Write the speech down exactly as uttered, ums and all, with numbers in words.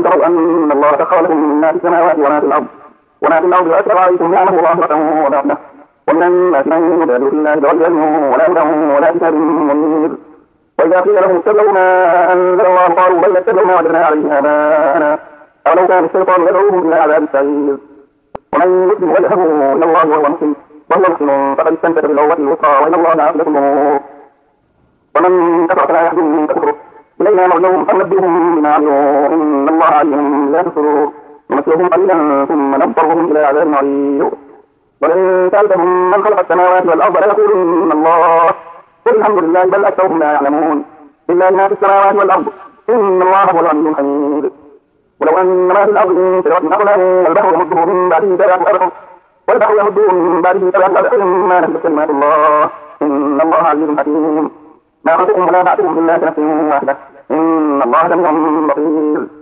تروا أن الله سخر لكم ما في السماوات وما في الأرض وما في الأرض وأسر عليكم نعمه ظاهرة وباطنة ومن الناس من يجادل في الله بغير علم ولا هدى ولا كتاب منير وإذا قيل لهم اتبعوا ما أنزل الله قالوا بل نتبع ما وجدنا عليه آباءنا أولو كان الشيطان يدعوهم إلى عذاب السعير ومن يسلم وجهه إلى الله وهو مسلم وهو مسلم فقد استمسك بالعروة الوثقى وإلى الله عاقبة الأمور ومن كفر فلا يحزنك كفره إلينا مرجعهم فننبئهم بما عملوا إن الله عليم لا الصدور نمسهم قليلا ثم نضطرهم إلى عذاب غليظ ولئن سألتهم من خلق السماوات والأرض ليقولن الله قل الحمد لله بل أكثرهم لا يعلمون لله ما في السماوات والأرض إن الله هو الغني الحميد ولو أن ما في الأرض من شجرة أقلام والبحر يمده من بعده سبعة أبحر والبحر يمده من بعده سبعة أبحر ما نفذت كلمات الله إن الله عزيز حكيم ما خلقكم ولا بعثكم إلا كنفس واحدة إن الله سميع بصير